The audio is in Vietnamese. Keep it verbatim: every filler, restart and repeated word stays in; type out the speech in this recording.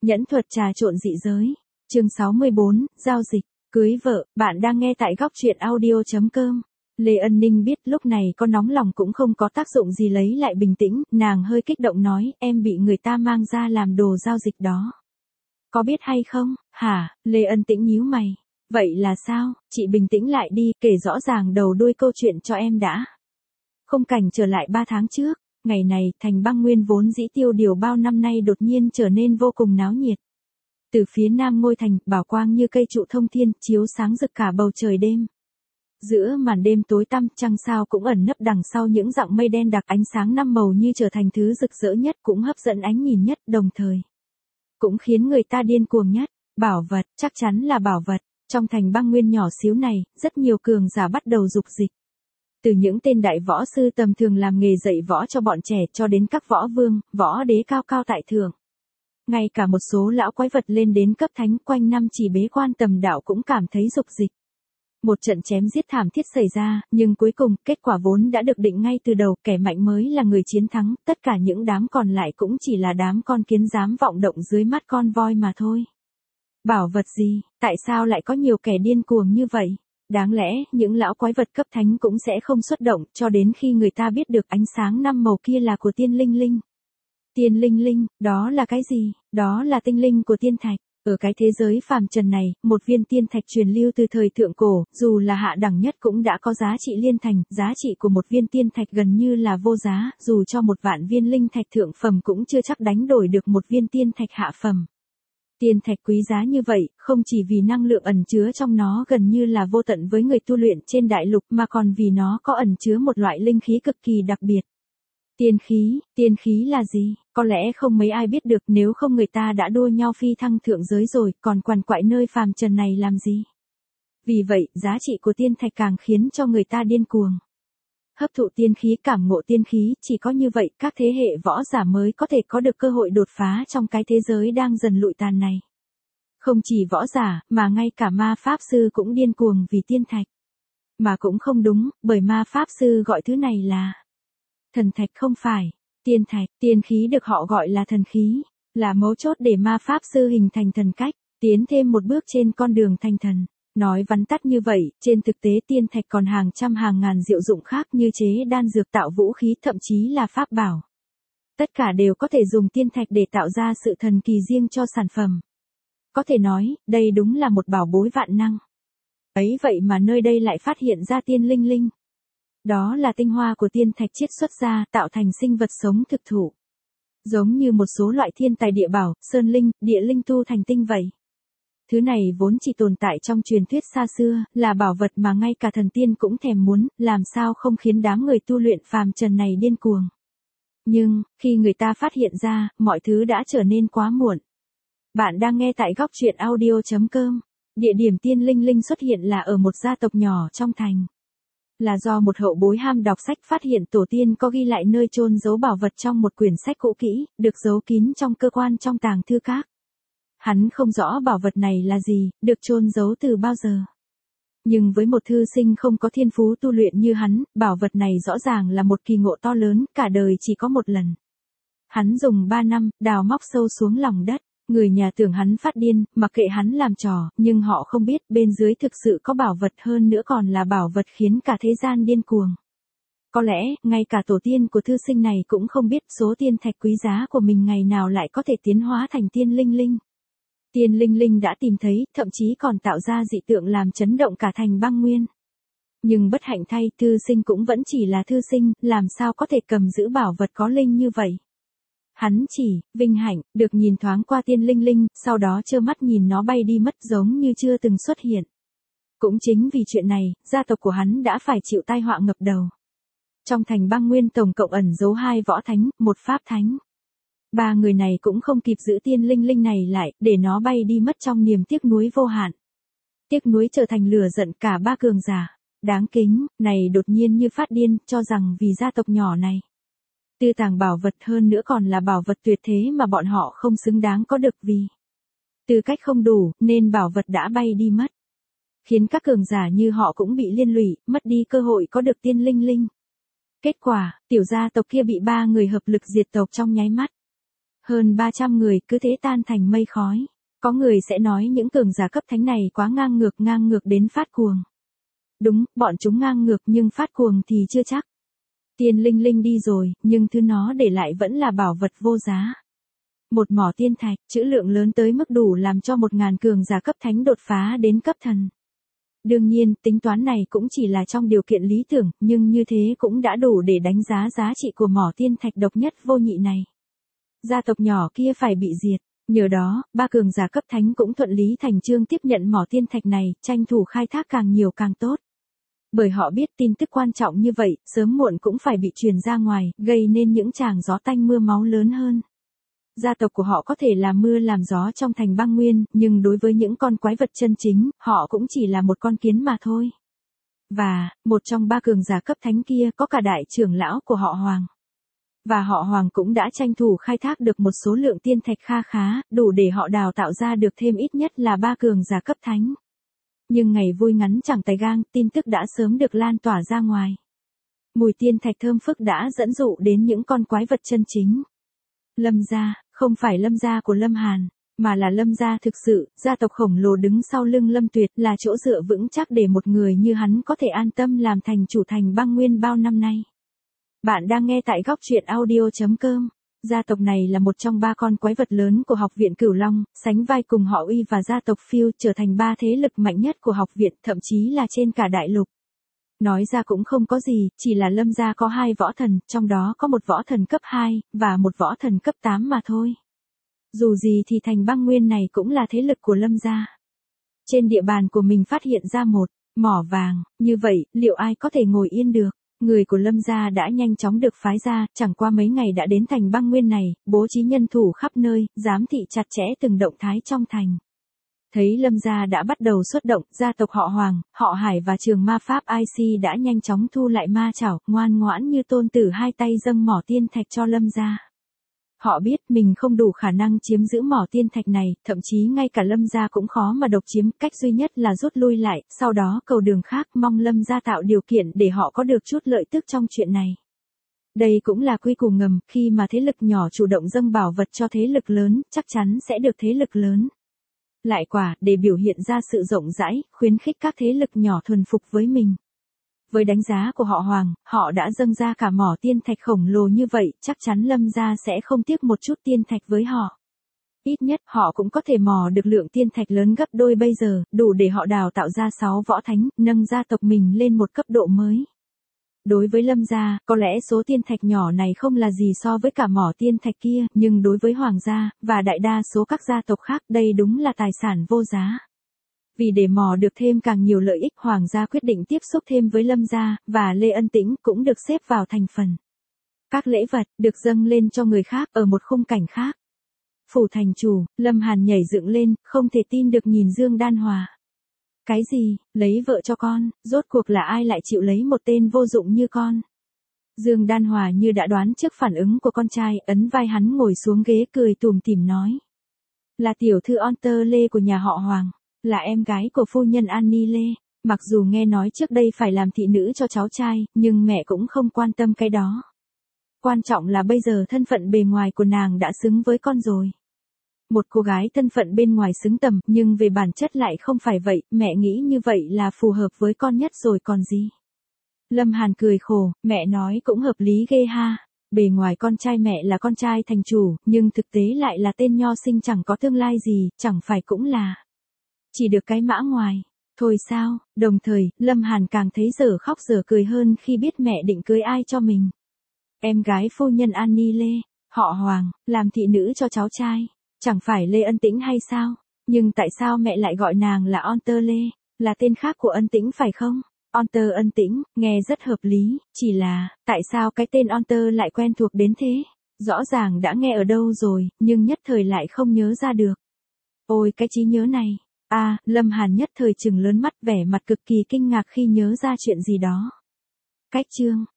Nhẫn thuật trà trộn dị giới. Chương sáu mươi bốn, giao dịch, cưới vợ, bạn đang nghe tại góc truyện audio chấm com. Lê Ân Ninh biết lúc này có nóng lòng cũng không có tác dụng gì, lấy lại bình tĩnh, nàng hơi kích động nói, em bị người ta mang ra làm đồ giao dịch đó. Có biết hay không? Hả? Lê Ân Tĩnh nhíu mày. Vậy là sao? Chị bình tĩnh lại đi, kể rõ ràng đầu đuôi câu chuyện cho em đã. Không cảnh trở lại ba tháng trước, ngày này, thành băng nguyên vốn dĩ tiêu điều bao năm nay đột nhiên trở nên vô cùng náo nhiệt. Từ phía nam ngôi thành, bảo quang như cây trụ thông thiên, chiếu sáng rực cả bầu trời đêm. Giữa màn đêm tối tăm, trăng sao cũng ẩn nấp đằng sau những dặng mây đen đặc, ánh sáng năm màu như trở thành thứ rực rỡ nhất, cũng hấp dẫn ánh nhìn nhất, đồng thời cũng khiến người ta điên cuồng nhất. Bảo vật, chắc chắn là bảo vật. Trong thành băng nguyên nhỏ xíu này, rất nhiều cường giả bắt đầu dục dịch. Từ những tên đại võ sư tầm thường làm nghề dạy võ cho bọn trẻ cho đến các võ vương, võ đế cao cao tại thượng. Ngay cả một số lão quái vật lên đến cấp thánh quanh năm chỉ bế quan tầm đạo cũng cảm thấy dục dịch. Một trận chém giết thảm thiết xảy ra, nhưng cuối cùng, kết quả vốn đã được định ngay từ đầu, kẻ mạnh mới là người chiến thắng, tất cả những đám còn lại cũng chỉ là đám con kiến dám vọng động dưới mắt con voi mà thôi. Bảo vật gì, tại sao lại có nhiều kẻ điên cuồng như vậy? Đáng lẽ, những lão quái vật cấp thánh cũng sẽ không xuất động, cho đến khi người ta biết được ánh sáng năm màu kia là của tiên linh linh. Tiên linh linh, đó là cái gì? Đó là tinh linh của tiên thạch. Ở cái thế giới phàm trần này, một viên tiên thạch truyền lưu từ thời thượng cổ, dù là hạ đẳng nhất cũng đã có giá trị liên thành, giá trị của một viên tiên thạch gần như là vô giá, dù cho một vạn viên linh thạch thượng phẩm cũng chưa chắc đánh đổi được một viên tiên thạch hạ phẩm. Tiên thạch quý giá như vậy, không chỉ vì năng lượng ẩn chứa trong nó gần như là vô tận với người tu luyện trên đại lục mà còn vì nó có ẩn chứa một loại linh khí cực kỳ đặc biệt. Tiên khí, tiên khí là gì? Có lẽ không mấy ai biết được, nếu không người ta đã đua nhau phi thăng thượng giới rồi, còn quằn quại nơi phàm trần này làm gì? Vì vậy, giá trị của tiên thạch càng khiến cho người ta điên cuồng. Hấp thụ tiên khí, cảm ngộ tiên khí, chỉ có như vậy, các thế hệ võ giả mới có thể có được cơ hội đột phá trong cái thế giới đang dần lụi tàn này. Không chỉ võ giả, mà ngay cả ma pháp sư cũng điên cuồng vì tiên thạch. Mà cũng không đúng, bởi ma pháp sư gọi thứ này là thần thạch không phải. Tiên thạch, tiên khí được họ gọi là thần khí, là mấu chốt để ma pháp sư hình thành thần cách, tiến thêm một bước trên con đường thành thần. Nói vắn tắt như vậy, trên thực tế tiên thạch còn hàng trăm hàng ngàn diệu dụng khác như chế đan dược, tạo vũ khí, thậm chí là pháp bảo. Tất cả đều có thể dùng tiên thạch để tạo ra sự thần kỳ riêng cho sản phẩm. Có thể nói, đây đúng là một bảo bối vạn năng. Ấy vậy mà nơi đây lại phát hiện ra tiên linh linh. Đó là tinh hoa của tiên thạch chiết xuất ra, tạo thành sinh vật sống thực thụ. Giống như một số loại thiên tài địa bảo, sơn linh, địa linh tu thành tinh vậy. Thứ này vốn chỉ tồn tại trong truyền thuyết xa xưa, là bảo vật mà ngay cả thần tiên cũng thèm muốn, làm sao không khiến đám người tu luyện phàm trần này điên cuồng. Nhưng, khi người ta phát hiện ra, mọi thứ đã trở nên quá muộn. Bạn đang nghe tại góc truyện audio chấm com. Địa điểm tiên linh linh xuất hiện là ở một gia tộc nhỏ trong thành. Là do một hậu bối ham đọc sách phát hiện tổ tiên có ghi lại nơi chôn giấu bảo vật trong một quyển sách cũ kỹ, được giấu kín trong cơ quan trong tàng thư các. Hắn không rõ bảo vật này là gì, được chôn giấu từ bao giờ. Nhưng với một thư sinh không có thiên phú tu luyện như hắn, bảo vật này rõ ràng là một kỳ ngộ to lớn, cả đời chỉ có một lần. Hắn dùng ba năm, đào móc sâu xuống lòng đất. Người nhà tưởng hắn phát điên, mặc kệ hắn làm trò, nhưng họ không biết bên dưới thực sự có bảo vật, hơn nữa còn là bảo vật khiến cả thế gian điên cuồng. Có lẽ, ngay cả tổ tiên của thư sinh này cũng không biết số tiên thạch quý giá của mình ngày nào lại có thể tiến hóa thành tiên linh linh. Tiên linh linh đã tìm thấy, thậm chí còn tạo ra dị tượng làm chấn động cả thành băng nguyên. Nhưng bất hạnh thay, thư sinh cũng vẫn chỉ là thư sinh, làm sao có thể cầm giữ bảo vật có linh như vậy. Hắn chỉ, vinh hạnh, được nhìn thoáng qua tiên linh linh, sau đó trơ mắt nhìn nó bay đi mất giống như chưa từng xuất hiện. Cũng chính vì chuyện này, gia tộc của hắn đã phải chịu tai họa ngập đầu. Trong thành băng nguyên tổng cộng ẩn giấu hai võ thánh, một pháp thánh. Ba người này cũng không kịp giữ tiên linh linh này lại, để nó bay đi mất trong niềm tiếc nuối vô hạn. Tiếc nuối trở thành lửa giận cả ba cường giả. Đáng kính, này đột nhiên như phát điên, cho rằng vì gia tộc nhỏ này. Tư tàng bảo vật, hơn nữa còn là bảo vật tuyệt thế mà bọn họ không xứng đáng có được, vì tư cách không đủ, nên bảo vật đã bay đi mất. Khiến các cường giả như họ cũng bị liên lụy, mất đi cơ hội có được tiên linh linh. Kết quả, tiểu gia tộc kia bị ba người hợp lực diệt tộc trong nháy mắt. Hơn ba trăm người cứ thế tan thành mây khói. Có người sẽ nói những cường giả cấp thánh này quá ngang ngược ngang ngược đến phát cuồng. Đúng, bọn chúng ngang ngược nhưng phát cuồng thì chưa chắc. Tiên linh linh đi rồi, nhưng thứ nó để lại vẫn là bảo vật vô giá. Một mỏ tiên thạch, trữ lượng lớn tới mức đủ làm cho một ngàn cường giả cấp thánh đột phá đến cấp thần. Đương nhiên, tính toán này cũng chỉ là trong điều kiện lý tưởng, nhưng như thế cũng đã đủ để đánh giá giá trị của mỏ tiên thạch độc nhất vô nhị này. Gia tộc nhỏ kia phải bị diệt. Nhờ đó, ba cường giả cấp thánh cũng thuận lý thành chương tiếp nhận mỏ tiên thạch này, tranh thủ khai thác càng nhiều càng tốt. Bởi họ biết tin tức quan trọng như vậy, sớm muộn cũng phải bị truyền ra ngoài, gây nên những tràng gió tanh mưa máu lớn hơn. Gia tộc của họ có thể làm mưa làm gió trong thành băng nguyên, nhưng đối với những con quái vật chân chính, họ cũng chỉ là một con kiến mà thôi. Và, một trong ba cường giả cấp thánh kia có cả đại trưởng lão của họ Hoàng. Và họ Hoàng cũng đã tranh thủ khai thác được một số lượng tiên thạch kha khá, đủ để họ đào tạo ra được thêm ít nhất là ba cường giả cấp thánh. Nhưng ngày vui ngắn chẳng tay gang, tin tức đã sớm được lan tỏa ra ngoài. Mùi tiên thạch thơm phức đã dẫn dụ đến những con quái vật chân chính. Lâm gia, không phải Lâm gia của Lâm Hàn, mà là Lâm gia thực sự, gia tộc khổng lồ đứng sau lưng Lâm Tuyệt là chỗ dựa vững chắc để một người như hắn có thể an tâm làm thành chủ thành băng nguyên bao năm nay. Bạn đang nghe tại góc truyện audio chấm com. Gia tộc này là một trong ba con quái vật lớn của học viện Cửu Long, sánh vai cùng họ Uy và gia tộc Phiêu, trở thành ba thế lực mạnh nhất của học viện, thậm chí là trên cả đại lục. Nói ra cũng không có gì, chỉ là Lâm gia có hai võ thần, trong đó có một võ thần cấp hai, và một võ thần cấp tám mà thôi. Dù gì thì thành băng nguyên này cũng là thế lực của Lâm gia. Trên địa bàn của mình phát hiện ra một mỏ vàng, như vậy, liệu ai có thể ngồi yên được? Người của Lâm gia đã nhanh chóng được phái ra, chẳng qua mấy ngày đã đến thành băng nguyên này, bố trí nhân thủ khắp nơi, giám thị chặt chẽ từng động thái trong thành. Thấy Lâm gia đã bắt đầu xuất động, gia tộc họ Hoàng, họ Hải và trường ma pháp i xê đã nhanh chóng thu lại ma chảo, ngoan ngoãn như tôn tử hai tay dâng mỏ tiên thạch cho Lâm gia. Họ biết mình không đủ khả năng chiếm giữ mỏ tiên thạch này, thậm chí ngay cả Lâm gia cũng khó mà độc chiếm, cách duy nhất là rút lui lại, sau đó cầu đường khác, mong Lâm gia tạo điều kiện để họ có được chút lợi tức trong chuyện này. Đây cũng là quy củ ngầm, khi mà thế lực nhỏ chủ động dâng bảo vật cho thế lực lớn, chắc chắn sẽ được thế lực lớn lại quả, để biểu hiện ra sự rộng rãi, khuyến khích các thế lực nhỏ thuần phục với mình. Với đánh giá của họ Hoàng, họ đã dâng ra cả mỏ tiên thạch khổng lồ như vậy, chắc chắn Lâm gia sẽ không tiếc một chút tiên thạch với họ. Ít nhất, họ cũng có thể mò được lượng tiên thạch lớn gấp đôi bây giờ, đủ để họ đào tạo ra sáu võ thánh, nâng gia tộc mình lên một cấp độ mới. Đối với Lâm gia, có lẽ số tiên thạch nhỏ này không là gì so với cả mỏ tiên thạch kia, nhưng đối với Hoàng gia, và đại đa số các gia tộc khác, đây đúng là tài sản vô giá. Vì để mò được thêm càng nhiều lợi ích, Hoàng gia quyết định tiếp xúc thêm với Lâm gia, và Lê Ân Tĩnh cũng được xếp vào thành phần. Các lễ vật, được dâng lên cho người khác, ở một khung cảnh khác. Phủ thành chủ, Lâm Hàn nhảy dựng lên, không thể tin được nhìn Dương Đan Hòa. Cái gì, lấy vợ cho con, rốt cuộc là ai lại chịu lấy một tên vô dụng như con? Dương Đan Hòa như đã đoán trước phản ứng của con trai, ấn vai hắn ngồi xuống ghế cười tủm tỉm nói. Là tiểu thư Onter Lê của nhà họ Hoàng, là em gái của phu nhân Annie Lê. Mặc dù nghe nói trước đây phải làm thị nữ cho cháu trai, nhưng mẹ cũng không quan tâm cái đó. Quan trọng là bây giờ thân phận bề ngoài của nàng đã xứng với con rồi. Một cô gái thân phận bên ngoài xứng tầm, nhưng về bản chất lại không phải vậy, mẹ nghĩ như vậy là phù hợp với con nhất rồi còn gì. Lâm Hàn cười khổ, mẹ nói cũng hợp lý ghê ha. Bề ngoài con trai mẹ là con trai thành chủ, nhưng thực tế lại là tên nho sinh chẳng có tương lai gì, chẳng phải cũng là chỉ được cái mã ngoài. Thôi sao, đồng thời, Lâm Hàn càng thấy dở khóc dở cười hơn khi biết mẹ định cưới ai cho mình. Em gái phu nhân Annie Lê, họ Hoàng, làm thị nữ cho cháu trai. Chẳng phải Lê Ân Tĩnh hay sao? Nhưng tại sao mẹ lại gọi nàng là Onter Lê? Là tên khác của Ân Tĩnh phải không? Onter Ân Tĩnh, nghe rất hợp lý, chỉ là, tại sao cái tên Onter lại quen thuộc đến thế? Rõ ràng đã nghe ở đâu rồi, nhưng nhất thời lại không nhớ ra được. Ôi cái trí nhớ này. À, Lâm Hàn nhất thời trừng lớn mắt, vẻ mặt cực kỳ kinh ngạc khi nhớ ra chuyện gì đó. Cách chương